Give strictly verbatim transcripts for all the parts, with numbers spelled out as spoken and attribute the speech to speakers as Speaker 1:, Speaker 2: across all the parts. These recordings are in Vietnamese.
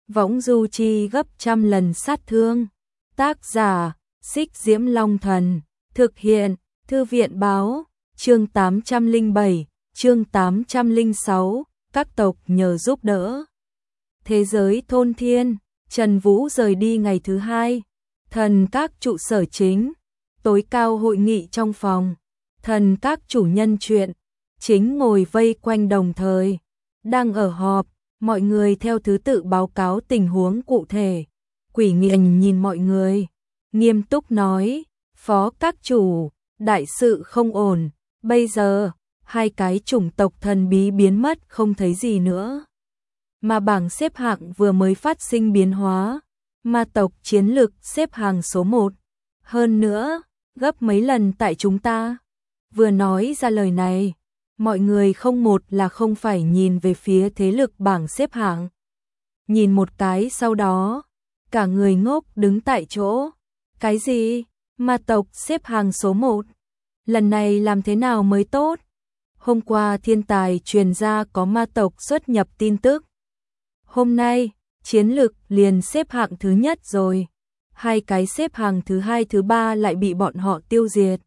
Speaker 1: võng du chi gấp trăm lần sát thương. Tác giả, Xích Diễm Long Thần, thực hiện, Thư viện báo, chương tám trăm lẻ bảy, chương tám trăm lẻ sáu, các tộc nhờ giúp đỡ. Thế giới thôn thiên, Trần Vũ rời đi ngày thứ hai, thần các trụ sở chính, tối cao hội nghị trong phòng, thần các chủ nhân chuyện, chính ngồi vây quanh đồng thời, đang ở họp, mọi người theo thứ tự báo cáo tình huống cụ thể. Quỷ Nghiện nhìn mọi người, nghiêm túc nói, phó các chủ, đại sự không ổn, bây giờ, hai cái chủng tộc thần bí biến mất không thấy gì nữa. Mà bảng xếp hạng vừa mới phát sinh biến hóa, ma tộc chiến lực xếp hàng số một. Hơn nữa, gấp mấy lần tại chúng ta. Vừa nói ra lời này, mọi người không một là không phải nhìn về phía thế lực bảng xếp hạng. Nhìn một cái sau đó, cả người ngốc đứng tại chỗ. Cái gì? Ma tộc xếp hàng số một? Lần này làm thế nào mới tốt? Hôm qua thiên tài truyền ra có ma tộc xuất nhập tin tức. Hôm nay, chiến lực liền xếp hạng thứ nhất rồi. Hai cái xếp hàng thứ hai thứ ba lại bị bọn họ tiêu diệt.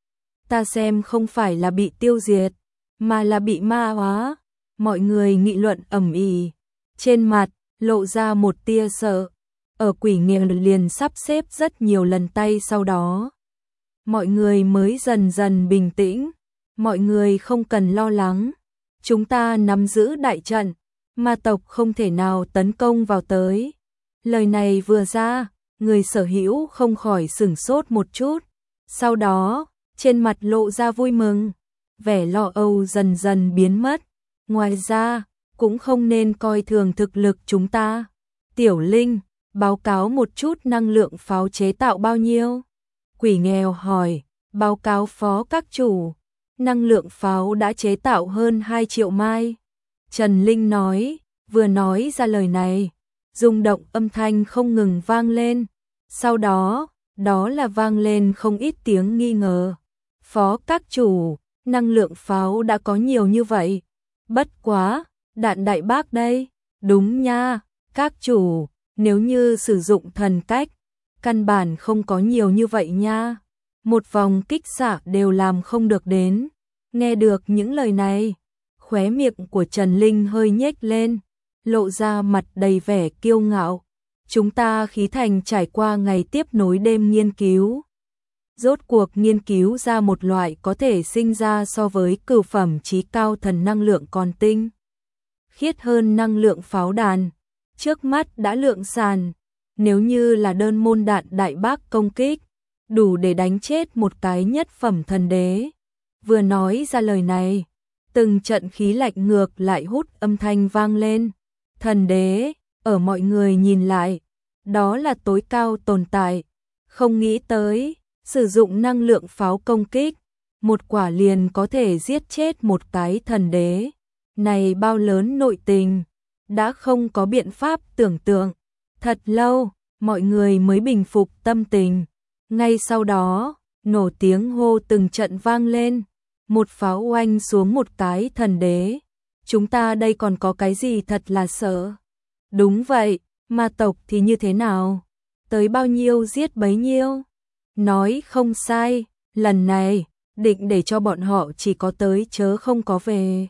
Speaker 1: Ta xem không phải là bị tiêu diệt, mà là bị ma hóa. Mọi người nghị luận ầm ĩ, trên mặt lộ ra một tia sợ. Ở Quỷ Nghiện liền sắp xếp rất nhiều lần tay sau đó. Mọi người mới dần dần bình tĩnh. Mọi người không cần lo lắng. Chúng ta nắm giữ đại trận, ma tộc không thể nào tấn công vào tới. Lời này vừa ra, người sở hữu không khỏi sửng sốt một chút. Sau đó, trên mặt lộ ra vui mừng. Vẻ lo âu dần dần biến mất. Ngoài ra, cũng không nên coi thường thực lực chúng ta. Tiểu Linh, báo cáo một chút năng lượng pháo chế tạo bao nhiêu? Quỷ Nghèo hỏi, báo cáo phó các chủ. Năng lượng pháo đã chế tạo hơn hai triệu mai. Trần Linh nói, vừa nói ra lời này, rung động âm thanh không ngừng vang lên. Sau đó, đó là vang lên không ít tiếng nghi ngờ. Phó các chủ, năng lượng pháo đã có nhiều như vậy. Bất quá, đạn đại bác đây. Đúng nha, các chủ, nếu như sử dụng thần cách, căn bản không có nhiều như vậy nha. Một vòng kích xạ đều làm không được đến. Nghe được những lời này, khóe miệng của Trần Linh hơi nhếch lên, lộ ra mặt đầy vẻ kiêu ngạo. Chúng ta khí thành trải qua ngày tiếp nối đêm nghiên cứu. Rốt cuộc nghiên cứu ra một loại có thể sinh ra so với cửu phẩm chí cao thần năng lượng còn tinh khiết hơn năng lượng pháo đàn. Trước mắt đã lượng sàn, nếu như là đơn môn đạn đại bác công kích, đủ để đánh chết một cái nhất phẩm thần đế. Vừa nói ra lời này, từng trận khí lạnh ngược lại hút âm thanh vang lên. Thần đế, ở mọi người nhìn lại, đó là tối cao tồn tại. Không nghĩ tới, sử dụng năng lượng pháo công kích, một quả liền có thể giết chết một cái thần đế. Này bao lớn nội tình, đã không có biện pháp tưởng tượng. Thật lâu, mọi người mới bình phục tâm tình. Ngay sau đó, nổ tiếng hô từng trận vang lên. Một pháo oanh xuống một cái thần đế. Chúng ta đây còn có cái gì thật là sợ. Đúng vậy, ma tộc thì như thế nào? Tới bao nhiêu giết bấy nhiêu. Nói không sai, lần này, định để cho bọn họ chỉ có tới chớ không có về.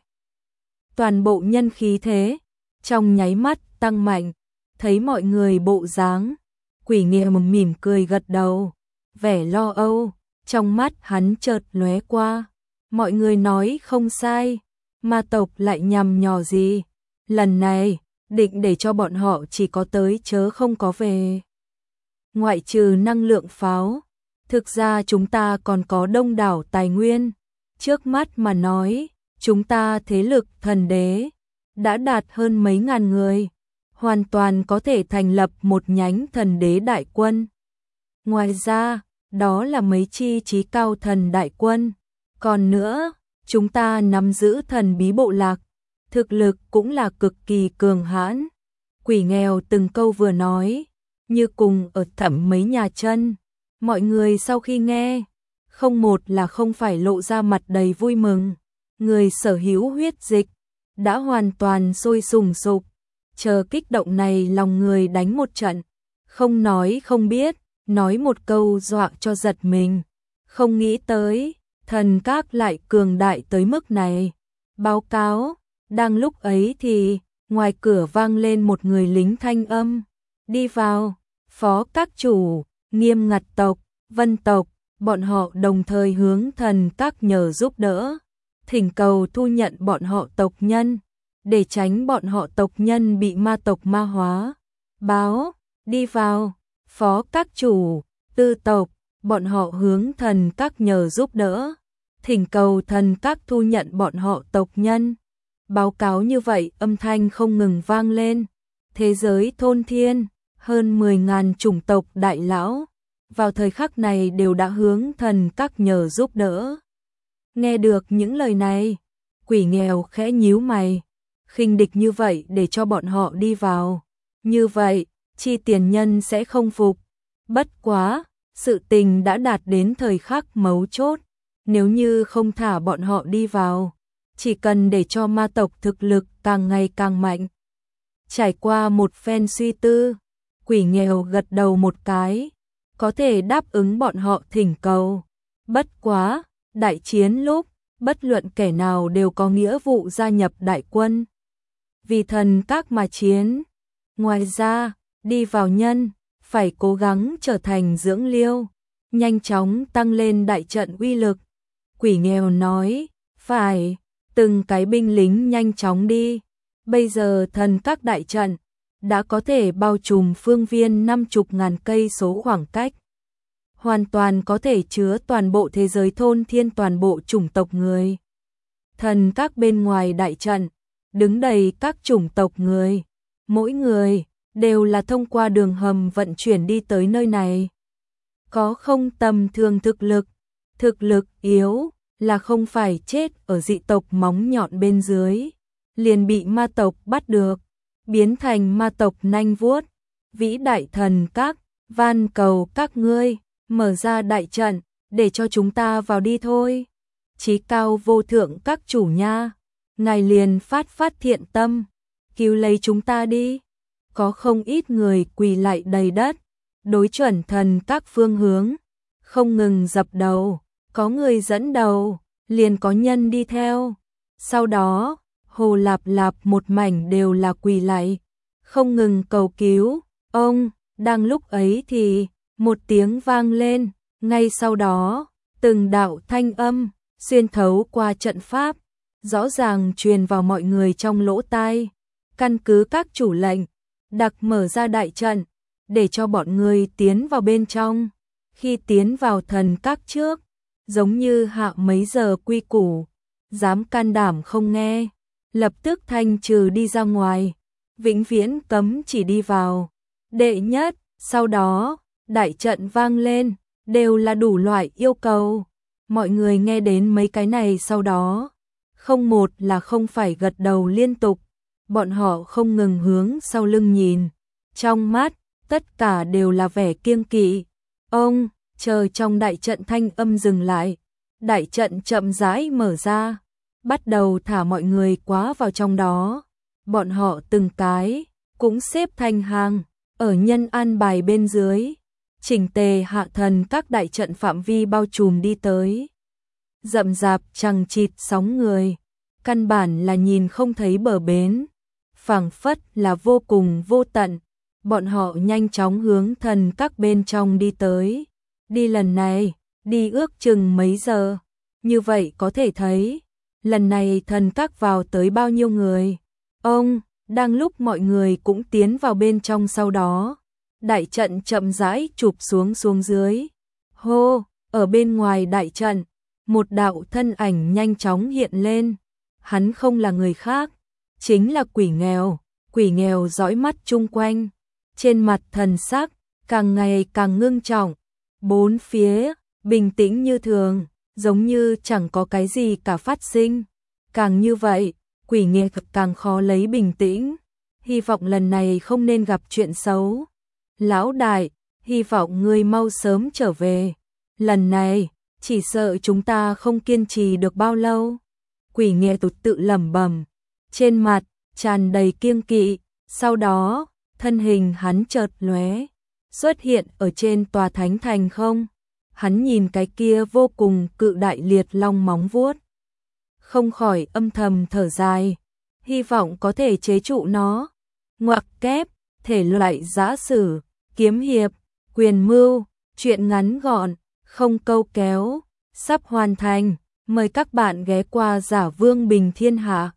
Speaker 1: Toàn bộ nhân khí thế, trong nháy mắt tăng mạnh, thấy mọi người bộ dáng. Quỷ Nghiện mỉm cười gật đầu, vẻ lo âu, trong mắt hắn chợt lóe qua. Mọi người nói không sai, ma tộc lại nhằm nhò gì. Lần này, định để cho bọn họ chỉ có tới chớ không có về. Ngoại trừ năng lượng pháo, thực ra chúng ta còn có đông đảo tài nguyên. Trước mắt mà nói, chúng ta thế lực thần đế đã đạt hơn mấy ngàn người, hoàn toàn có thể thành lập một nhánh thần đế đại quân. Ngoài ra, đó là mấy chi chí cao thần đại quân. Còn nữa, chúng ta nắm giữ thần bí bộ lạc, thực lực cũng là cực kỳ cường hãn. Quỷ Nghèo từng câu vừa nói, như cùng ở thẳm mấy nhà chân. Mọi người sau khi nghe, không một là không phải lộ ra mặt đầy vui mừng. Người sở hữu huyết dịch đã hoàn toàn sôi sùng sục. chờ kích động này lòng người đánh một trận, không nói không biết, nói một câu dọa cho giật mình, không nghĩ tới, thần các lại cường đại tới mức này. Báo cáo, đang lúc ấy thì, ngoài cửa vang lên một người lính thanh âm, đi vào, phó các chủ, Nghiêm Ngặt tộc, Vân tộc, bọn họ đồng thời hướng thần các nhờ giúp đỡ, thỉnh cầu thu nhận bọn họ tộc nhân, để tránh bọn họ tộc nhân bị ma tộc ma hóa. Báo, đi vào, phó các chủ, Tư tộc, bọn họ hướng thần các nhờ giúp đỡ, thỉnh cầu thần các thu nhận bọn họ tộc nhân. Báo cáo như vậy âm thanh không ngừng vang lên. Thế giới thôn thiên, hơn mười ngàn chủng tộc đại lão, vào thời khắc này đều đã hướng thần các nhờ giúp đỡ. Nghe được những lời này, Quỷ Nghèo khẽ nhíu mày, khinh địch như vậy để cho bọn họ đi vào. Như vậy, Chi Tiền Nhân sẽ không phục. Bất quá, sự tình đã đạt đến thời khắc mấu chốt, nếu như không thả bọn họ đi vào, chỉ cần để cho ma tộc thực lực càng ngày càng mạnh. Trải qua một phen suy tư, Quỷ Nghèo gật đầu một cái, có thể đáp ứng bọn họ thỉnh cầu. Bất quá, đại chiến lúc, bất luận kẻ nào đều có nghĩa vụ gia nhập đại quân. Vì thần các mà chiến. Ngoài ra, đi vào nhân, phải cố gắng trở thành dưỡng liêu, nhanh chóng tăng lên đại trận uy lực. Quỷ Nghèo nói, phải, từng cái binh lính nhanh chóng đi. Bây giờ thần các đại trận đã có thể bao trùm phương viên năm mươi ngàn cây số khoảng cách, hoàn toàn có thể chứa toàn bộ thế giới thôn thiên, toàn bộ chủng tộc người. Thần các bên ngoài đại trận đứng đầy các chủng tộc người, mỗi người đều là thông qua đường hầm vận chuyển đi tới nơi này. Có không tầm thường thực lực, thực lực yếu là không phải chết ở dị tộc móng nhọn bên dưới, liền bị ma tộc bắt được, biến thành ma tộc nanh vuốt. Vĩ đại thần các, van cầu các ngươi, mở ra đại trận, để cho chúng ta vào đi thôi. Chí cao vô thượng các chủ nha, ngài liền phát phát thiện tâm, cứu lấy chúng ta đi. Có không ít người quỳ lại đầy đất, đối chuẩn thần các phương hướng, không ngừng dập đầu, có người dẫn đầu, liền có nhân đi theo. Sau đó, hồ lạp lạp một mảnh đều là quỳ lại, không ngừng cầu cứu. Ông, đang lúc ấy thì, một tiếng vang lên, ngay sau đó, từng đạo thanh âm, xuyên thấu qua trận pháp, rõ ràng truyền vào mọi người trong lỗ tai. Căn cứ các chủ lệnh, đặc mở ra đại trận, để cho bọn người tiến vào bên trong. Khi tiến vào thần các trước, giống như hạ mấy giờ quy củ, dám can đảm không nghe, lập tức thanh trừ đi ra ngoài, vĩnh viễn cấm chỉ đi vào. Đệ nhất, sau đó, đại trận vang lên, đều là đủ loại yêu cầu. Mọi người nghe đến mấy cái này sau đó, không một là không phải gật đầu liên tục, bọn họ không ngừng hướng sau lưng nhìn, trong mắt, tất cả đều là vẻ kiêng kỵ. Ông, chờ trong đại trận thanh âm dừng lại, đại trận chậm rãi mở ra, bắt đầu thả mọi người quá vào trong đó. Bọn họ từng cái, cũng xếp thành hàng, ở nhân an bài bên dưới, chỉnh tề hạ thần các đại trận phạm vi bao trùm đi tới. Rậm rạp chằng chịt sóng người, căn bản là nhìn không thấy bờ bến, phảng phất là vô cùng vô tận. Bọn họ nhanh chóng hướng thần các bên trong đi tới. Đi lần này, đi ước chừng mấy giờ, như vậy có thể thấy, lần này thần các vào tới bao nhiêu người. Ông, đang lúc mọi người cũng tiến vào bên trong sau đó, đại trận chậm rãi chụp xuống xuống dưới. Hô, ở bên ngoài đại trận, một đạo thân ảnh nhanh chóng hiện lên. Hắn không là người khác, chính là Quỷ Nghèo. Quỷ Nghèo dõi mắt chung quanh, trên mặt thần sắc càng ngày càng ngưng trọng, bốn phía bình tĩnh như thường, giống như chẳng có cái gì cả phát sinh. Càng như vậy, Quỷ Nghèo càng khó lấy bình tĩnh, hy vọng lần này không nên gặp chuyện xấu. Lão đại, hy vọng ngươi mau sớm trở về, lần này chỉ sợ chúng ta không kiên trì được bao lâu. Quỷ Nghèo tụt tự lẩm bẩm, trên mặt tràn đầy kiêng kỵ, Sau đó, thân hình hắn chợt lóe, xuất hiện ở trên tòa thánh thành không. Hắn nhìn cái kia vô cùng cự đại liệt long móng vuốt, không khỏi âm thầm thở dài, hy vọng có thể chế trụ nó. Ngoặc kép, thể loại giã sử, kiếm hiệp, quyền mưu, truyện ngắn gọn, không câu kéo, sắp hoàn thành. Mời các bạn ghé qua Giả Vương Bình Thiên Hạ.